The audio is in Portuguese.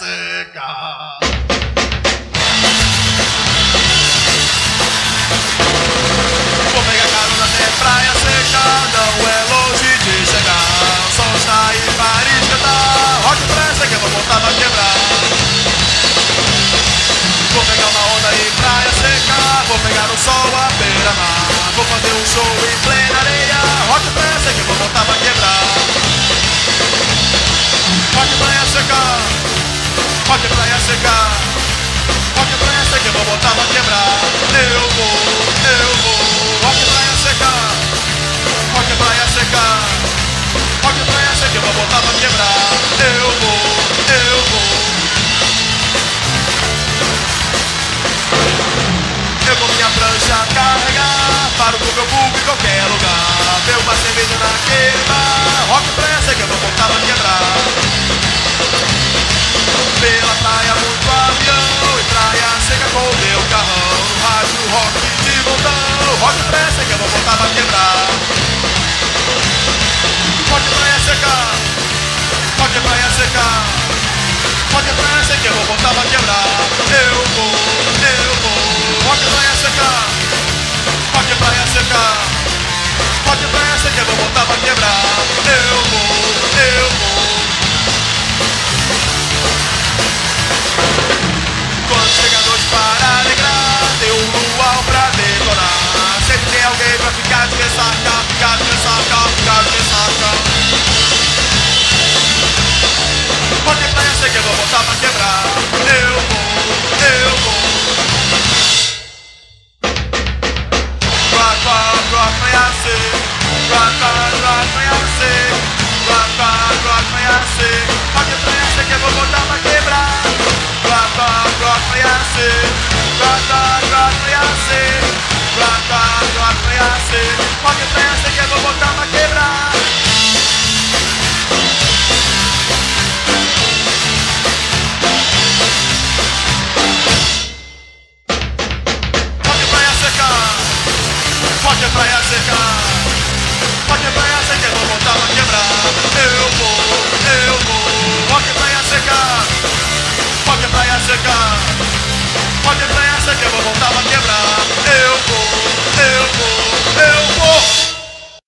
seca. Vou pegar carona até praia seca, não é longe de chegar. O sol está em Paris cantar, rock pressa que eu vou voltar pra quebrar. Vou pegar uma onda em praia seca, vou pegar o sol à beira-mar. Vou fazer um show em plena areia, rock pressa que eu vou voltar pra quebrar. Rock praia seca, rock praia seca, rock praia seca que eu vou voltar pra quebrar. Eu vou, rock praia seca, rock praia seca, rock praia seca que eu vou voltar pra quebrar. Eu vou. Eu vou minha prancha carregar, paro com meu cubo em qualquer lugar. Bebo uma cerveja naquele bar, rock pressa que eu vou voltar pra quebrar. Pela praia muito avião, e praia seca com o meu carrão. No rádio rock de montão, rock pressa que eu vou voltar pra quebrar. Rock praia seca, rock praia seca, rock praia seca que eu vou voltar pra quebrar. Eu vou, rock praia seca, rock praia seca, rock praia seca que eu vou voltar pra quebrar. Eu vou. Quando chega a noite para alegrar, tem um luau pra detonar. Sempre tem alguém pra ficar de ressaca, ficar de ressaca, ficar de ressaca. Rock praia seca que eu vou voltar pra quebrar. Eu vou. Rock praia seca, rock praia seca, rock praia seca. Rock praia seca que eu vou voltar pra quebrar. Rock praia seca, rock praia seca, rock praia seca. Rock praia seca que eu vou voltar pra quebrar.